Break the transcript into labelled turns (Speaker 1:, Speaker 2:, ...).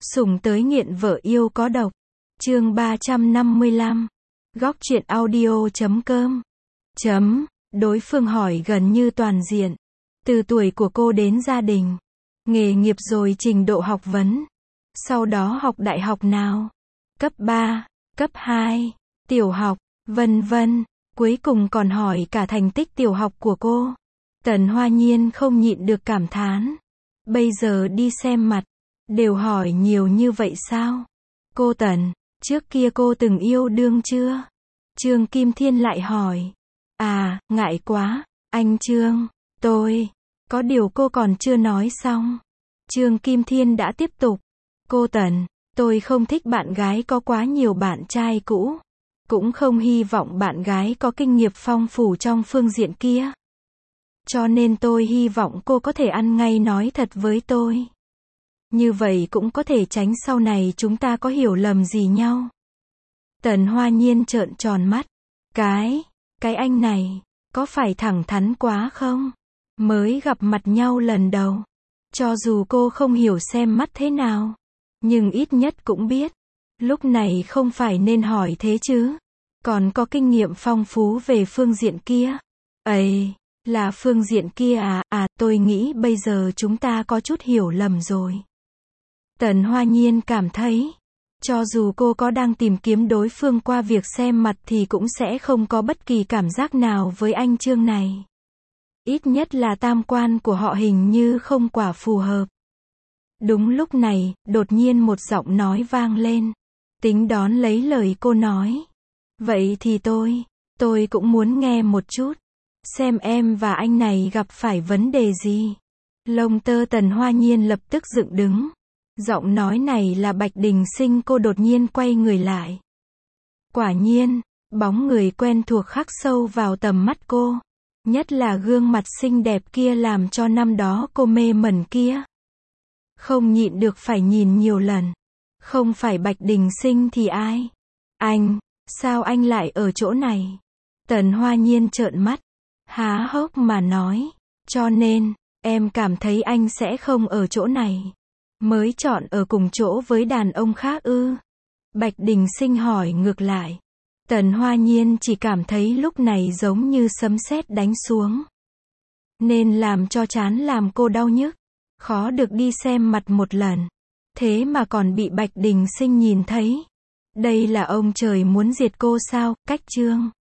Speaker 1: Sủng tới nghiện vợ yêu có độc. Chương 355. Góc truyện audio.com. Đối phương hỏi gần như toàn diện. Từ tuổi của cô đến gia đình, nghề nghiệp rồi trình độ học vấn. Sau đó học đại học nào? Cấp 3, cấp 2, tiểu học, vân vân. Cuối cùng còn hỏi cả thành tích tiểu học của cô. Tần Hoa Nhiên không nhịn được cảm thán. Bây giờ đi xem mặt, đều hỏi nhiều như vậy sao? Cô Tần, trước kia cô từng yêu đương chưa? Trương Kim Thiên lại hỏi. À, ngại quá, anh Trương, tôi, có điều cô còn chưa nói xong. Trương Kim Thiên đã tiếp tục. Cô Tần, tôi không thích bạn gái có quá nhiều bạn trai cũ. Cũng không hy vọng bạn gái có kinh nghiệm phong phú trong phương diện kia. Cho nên tôi hy vọng cô có thể ăn ngay nói thật với tôi. Như vậy cũng có thể tránh sau này chúng ta có hiểu lầm gì nhau. Tần Hoa Nhiên trợn tròn mắt. Cái anh này, có phải thẳng thắn quá không? Mới gặp mặt nhau lần đầu. Cho dù cô không hiểu xem mắt thế nào, nhưng ít nhất cũng biết. Lúc này không phải nên hỏi thế chứ. Còn có kinh nghiệm phong phú về phương diện kia. Ấy, là phương diện kia à, tôi nghĩ bây giờ chúng ta có chút hiểu lầm rồi. Tần Hoa Nhiên cảm thấy, cho dù cô có đang tìm kiếm đối phương qua việc xem mặt thì cũng sẽ không có bất kỳ cảm giác nào với anh Trương này. Ít nhất là tam quan của họ hình như không quả phù hợp. Đúng lúc này, đột nhiên một giọng nói vang lên. Tính đón lấy lời cô nói. Vậy thì tôi cũng muốn nghe một chút. Xem em và anh này gặp phải vấn đề gì. Lông tơ Tần Hoa Nhiên lập tức dựng đứng. Giọng nói này là Bạch Đình Sinh. Cô đột nhiên quay người lại. Quả nhiên, bóng người quen thuộc khắc sâu vào tầm mắt cô. Nhất là gương mặt xinh đẹp kia làm cho năm đó cô mê mẩn kia. Không nhịn được phải nhìn nhiều lần. Không phải Bạch Đình Sinh thì ai? Anh, sao anh lại ở chỗ này? Tần Hoa Nhiên trợn mắt, há hốc mà nói. Cho nên, em cảm thấy anh sẽ không ở chỗ này. Mới chọn ở cùng chỗ với đàn ông khác ư? Bạch Đình Sinh hỏi ngược lại. Tần Hoa Nhiên chỉ cảm thấy lúc này giống như sấm sét đánh xuống. Nên làm cho trán làm cô đau nhức. Khó được đi xem mặt một lần. Thế mà còn bị Bạch Đình Sinh nhìn thấy. Đây là ông trời muốn diệt cô sao? Cách Trương